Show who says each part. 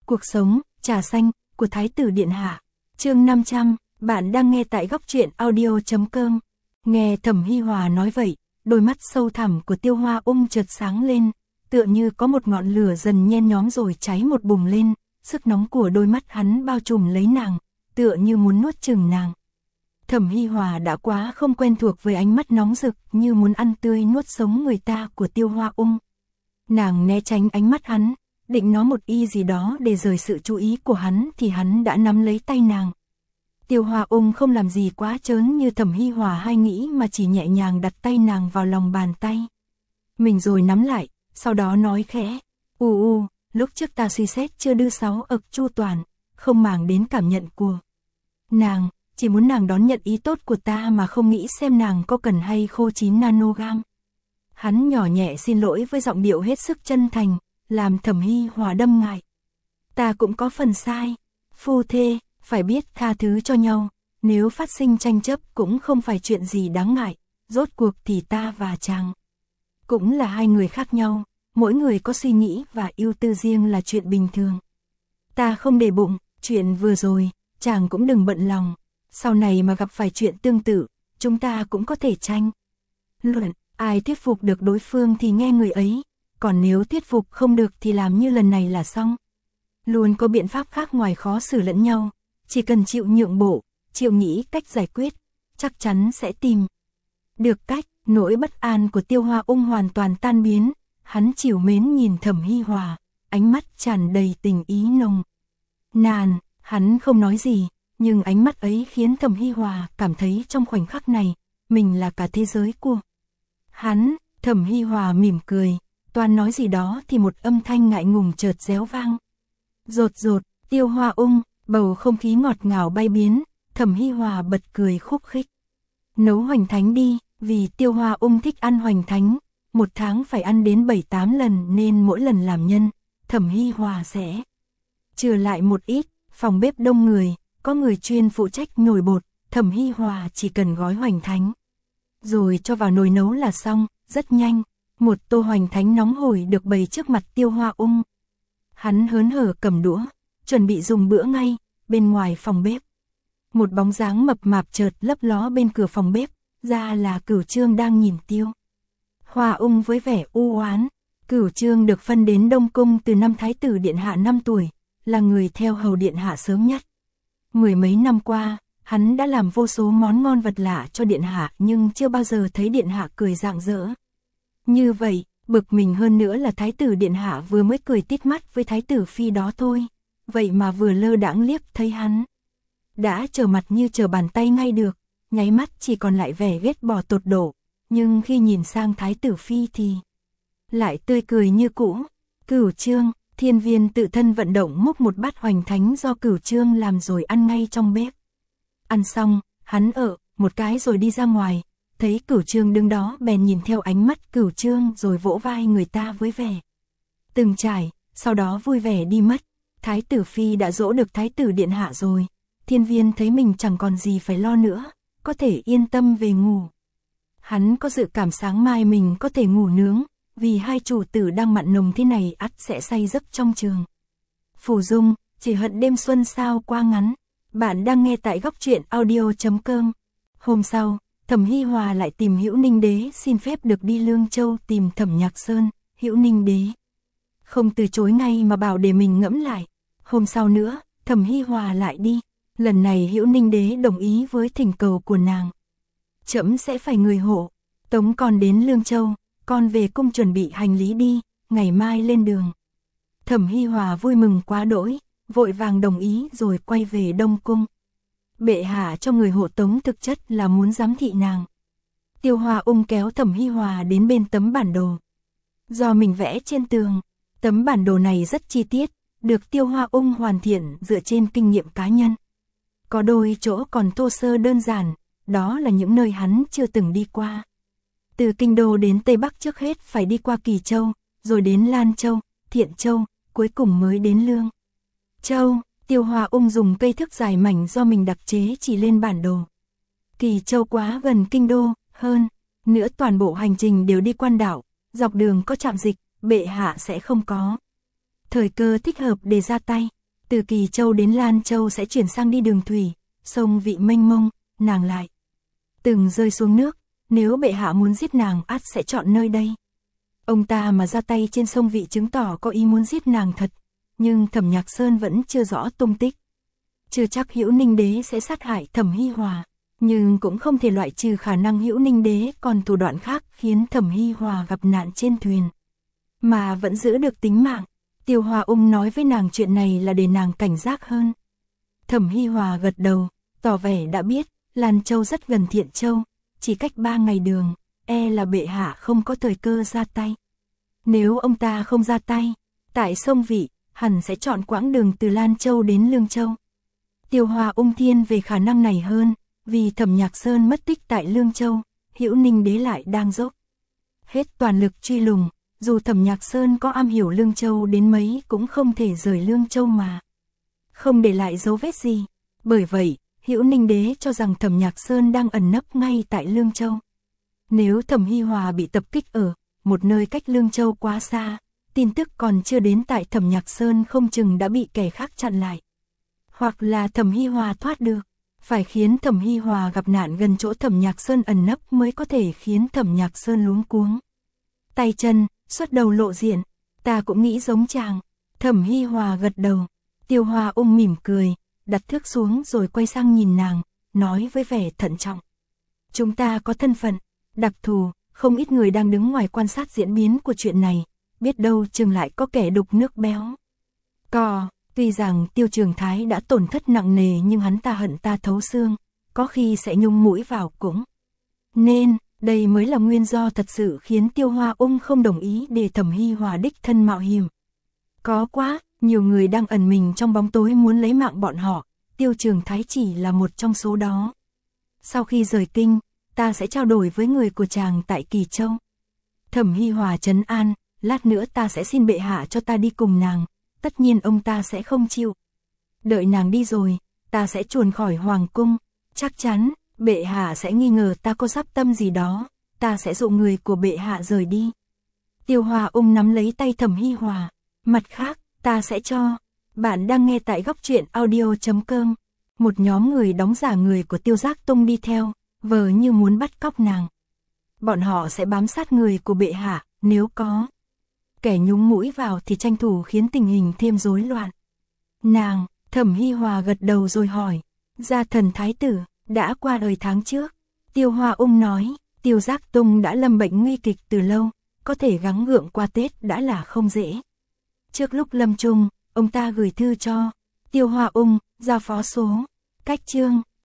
Speaker 1: Cuộc sống, trà xanh, của Thái tử Điện Hạ. Chương 500, bạn đang nghe tại góc truyện audio.com. Nghe Thẩm Hi Hòa nói vậy, đôi mắt sâu thẳm của Tiêu Hoa chợt sáng lên, tựa như có một ngọn lửa dần nhen nhóm rồi cháy một bùng lên, sức nóng của đôi mắt hắn bao trùm lấy nàng, tựa như muốn nuốt chửng nàng. Thẩm Hi Hòa đã quá không quen thuộc với ánh mắt nóng rực như muốn ăn tươi nuốt sống người ta của Tiêu Hoa. Nàng né tránh ánh mắt hắn, định nói một ý gì đó để rời sự chú ý của hắn thì hắn đã nắm lấy tay nàng. Tiêu Hoa không làm gì quá trớn như Thẩm Hi Hòa hay nghĩ mà chỉ nhẹ nhàng đặt tay nàng vào lòng bàn tay. Mình rồi nắm lại, sau đó nói khẽ, lúc trước ta suy xét chưa đưa 6 ực chu toàn, không màng đến cảm nhận của nàng, chỉ muốn nàng đón nhận ý tốt của ta mà không nghĩ xem nàng có cần hay khô 9 nanogam. Hắn nhỏ nhẹ xin lỗi với giọng điệu hết sức chân thành, làm Thẩm Hi Hòa đâm ngại. Ta cũng có phần sai, phu thê, phải biết tha thứ cho nhau, nếu phát sinh tranh chấp cũng không phải chuyện gì đáng ngại, rốt cuộc thì ta và chàng cũng là hai người khác nhau, mỗi người có suy nghĩ và ưu tư riêng là chuyện bình thường. Ta không để bụng, chuyện vừa rồi, chàng cũng đừng bận lòng, sau này mà gặp phải chuyện tương tự, chúng ta cũng có thể tranh luận, ai thuyết phục được đối phương thì nghe người ấy, còn nếu thuyết phục không được thì làm như lần này là xong. Luôn có biện pháp khác ngoài khó xử lẫn nhau, chỉ cần chịu nhượng bộ, chịu nghĩ cách giải quyết, chắc chắn sẽ tìm được cách. Nỗi bất an của Tiêu Hoa hoàn toàn tan biến, hắn trìu mến nhìn Thẩm Hi Hòa, ánh mắt tràn đầy tình ý nồng nàn, hắn không nói gì, nhưng ánh mắt ấy khiến Thẩm Hi Hòa cảm thấy trong khoảnh khắc này, mình là cả thế giới của hắn. Thẩm Hi Hòa mỉm cười, toan nói gì đó thì một âm thanh ngại ngùng chợt réo vang. Rột rột, Tiêu Hoa bầu không khí ngọt ngào bay biến, Thẩm Hi Hòa bật cười khúc khích. Nấu hoành thánh đi, vì Tiêu Hoa thích ăn hoành thánh, một tháng phải ăn đến 7-8 lần nên mỗi lần làm nhân, Thẩm Hi Hòa sẽ chừa lại một ít, phòng bếp đông người, có người chuyên phụ trách nồi bột, Thẩm Hi Hòa chỉ cần gói hoành thánh, rồi cho vào nồi nấu là xong, rất nhanh, một tô hoành thánh nóng hổi được bày trước mặt Tiêu Hoa. Hắn hớn hở cầm đũa, chuẩn bị dùng bữa ngay, bên ngoài phòng bếp. Một bóng dáng mập mạp chợt lấp ló bên cửa phòng bếp, ra là Cửu Trương đang nhìn Tiêu Hoa với vẻ u oán. Cửu Trương được phân đến Đông Cung từ năm Thái tử Điện Hạ 5 tuổi, là người theo hầu Điện Hạ sớm nhất. Mười mấy năm qua, hắn đã làm vô số món ngon vật lạ cho Điện Hạ nhưng chưa bao giờ thấy Điện Hạ cười rạng rỡ như vậy. Bực mình hơn nữa là Thái tử Điện Hạ vừa mới cười tít mắt với Thái tử Phi đó thôi, vậy mà vừa lơ đãng liếc thấy hắn đã trở mặt như trở bàn tay ngay được, nháy mắt chỉ còn lại vẻ ghét bỏ tột độ, nhưng khi nhìn sang Thái tử Phi thì lại tươi cười như cũ. Cửu Trương, Thiên Viên tự thân vận động múc một bát hoành thánh do Cửu Trương làm rồi ăn ngay trong bếp. Ăn xong, hắn một cái rồi đi ra ngoài, thấy Cửu Trương đứng đó bèn nhìn theo ánh mắt Cửu Trương rồi vỗ vai người ta với vẻ từng trải, sau đó vui vẻ đi mất. Thái tử Phi đã dỗ được Thái tử Điện Hạ rồi, Thiên Viên thấy mình chẳng còn gì phải lo nữa, có thể yên tâm về ngủ. Hắn có dự cảm sáng mai mình có thể ngủ nướng, vì hai chủ tử đang mặn nồng thế này ắt sẽ say giấc trong trường. Phủ Dung, chỉ hận đêm xuân sao qua ngắn. Bạn đang nghe tại góc truyện audio.com. Hôm sau, Thẩm Hi Hòa lại tìm Hữu Ninh Đế xin phép được đi Lương Châu tìm Thẩm Nhạc Sơn. Hữu Ninh Đế không từ chối ngay mà bảo để mình ngẫm lại. Hôm sau nữa, Thẩm Hi Hòa lại đi. Lần này Hữu Ninh Đế đồng ý với thỉnh cầu của nàng. Trẫm sẽ phải người hộ, tống con đến Lương Châu, con về cung chuẩn bị hành lý đi, ngày mai lên đường. Thẩm Hi Hòa vui mừng quá đỗi, vội vàng đồng ý rồi quay về Đông Cung. Bệ hạ cho người hộ tống thực chất là muốn giám thị nàng. Tiêu Hoa kéo Thẩm Hi Hòa đến bên tấm bản đồ do mình vẽ trên tường. Tấm bản đồ này rất chi tiết, được Tiêu Hoa hoàn thiện dựa trên kinh nghiệm cá nhân. Có đôi chỗ còn thô sơ đơn giản, đó là những nơi hắn chưa từng đi qua. Từ Kinh Đô đến Tây Bắc trước hết phải đi qua Kỳ Châu, rồi đến Lan Châu, Thiện Châu, cuối cùng mới đến Lương Châu. Tiêu Hoa dùng cây thước dài mảnh do mình đặc chế chỉ lên bản đồ. Kỳ Châu quá gần Kinh Đô, hơn nữa toàn bộ hành trình đều đi quan đảo, dọc đường có trạm dịch, bệ hạ sẽ không có thời cơ thích hợp để ra tay. Từ Kỳ Châu đến Lan Châu sẽ chuyển sang đi đường thủy, sông Vị mênh mông, nàng lại từng rơi xuống nước, nếu bệ hạ muốn giết nàng ắt sẽ chọn nơi đây. Ông ta mà ra tay trên sông Vị chứng tỏ có ý muốn giết nàng thật, nhưng Thẩm Nhạc Sơn vẫn chưa rõ tung tích. Chưa chắc Hữu Ninh Đế sẽ sát hại Thẩm Hi Hòa, nhưng cũng không thể loại trừ khả năng Hữu Ninh Đế còn thủ đoạn khác khiến Thẩm Hi Hòa gặp nạn trên thuyền, mà vẫn giữ được tính mạng. Tiêu Hoa Ung nói với nàng chuyện này là để nàng cảnh giác hơn. Thẩm Hi Hòa gật đầu, tỏ vẻ đã biết, Lan Châu rất gần Thiện Châu, chỉ cách 3 ngày đường, e là bệ hạ không có thời cơ ra tay. Nếu ông ta không ra tay, tại sông Vị, hẳn sẽ chọn quãng đường từ Lan Châu đến Lương Châu. Tiêu Hoa Ung thiên về khả năng này hơn, vì Thẩm Nhạc Sơn mất tích tại Lương Châu, Hữu Ninh Đế lại đang dốc hết toàn lực truy lùng, dù Thẩm Nhạc Sơn có am hiểu Lương Châu đến mấy cũng không thể rời Lương Châu mà không để lại dấu vết gì. Bởi vậy, Hữu Ninh Đế cho rằng Thẩm Nhạc Sơn đang ẩn nấp ngay tại Lương Châu. Nếu Thẩm Hi Hòa bị tập kích ở một nơi cách Lương Châu quá xa, tin tức còn chưa đến tại Thẩm Nhạc Sơn không chừng đã bị kẻ khác chặn lại. Hoặc là Thẩm Hi Hòa thoát được, phải khiến Thẩm Hi Hòa gặp nạn gần chỗ Thẩm Nhạc Sơn ẩn nấp mới có thể khiến Thẩm Nhạc Sơn luống cuống tay chân, xuất đầu lộ diện. Ta cũng nghĩ giống chàng. Thẩm Hi Hòa gật đầu. Tiêu Hoa Ung mỉm cười, đặt thước xuống rồi quay sang nhìn nàng, nói với vẻ thận trọng. Chúng ta có thân phận đặc thù, không ít người đang đứng ngoài quan sát diễn biến của chuyện này, biết đâu chừng lại có kẻ đục nước béo. Tuy rằng Tiêu Trường Thái đã tổn thất nặng nề nhưng hắn ta hận ta thấu xương, có khi sẽ nhung mũi vào cũng. Nên, đây mới là nguyên do thật sự khiến Tiêu Hoa Ung không đồng ý để Thẩm Hi Hòa đích thân mạo hiểm. Có quá, nhiều người đang ẩn mình trong bóng tối muốn lấy mạng bọn họ, Tiêu Trường Thái chỉ là một trong số đó. Sau khi rời kinh, ta sẽ trao đổi với người của chàng tại Kỳ Châu. Thẩm Hi Hòa trấn an, lát nữa ta sẽ xin bệ hạ cho ta đi cùng nàng, tất nhiên ông ta sẽ không chịu. Đợi nàng đi rồi, ta sẽ chuồn khỏi hoàng cung, chắc chắn, bệ hạ sẽ nghi ngờ ta có dắp tâm gì đó, ta sẽ dụ người của bệ hạ rời đi. Tiêu Hoa Ung nắm lấy tay Thẩm Hi Hòa, mặt khác, ta sẽ cho. Bạn đang nghe tại góc truyện audio.com. Một nhóm người đóng giả người của Tiêu Giác Tông đi theo, vờ như muốn bắt cóc nàng. Bọn họ sẽ bám sát người của bệ hạ, nếu có kẻ nhúng mũi vào thì tranh thủ khiến tình hình thêm rối loạn. Nàng, Thẩm Hi Hòa gật đầu rồi hỏi, Gia Thần Thái Tử đã qua đời tháng trước. Tiêu Hoa Ung nói, Tiêu Giác Tông đã lâm bệnh nguy kịch từ lâu, có thể gắng gượng qua Tết đã là không dễ. Trước lúc lâm chung, ông ta gửi thư cho Tiêu Hoa Ung, giao phó số, cách chương.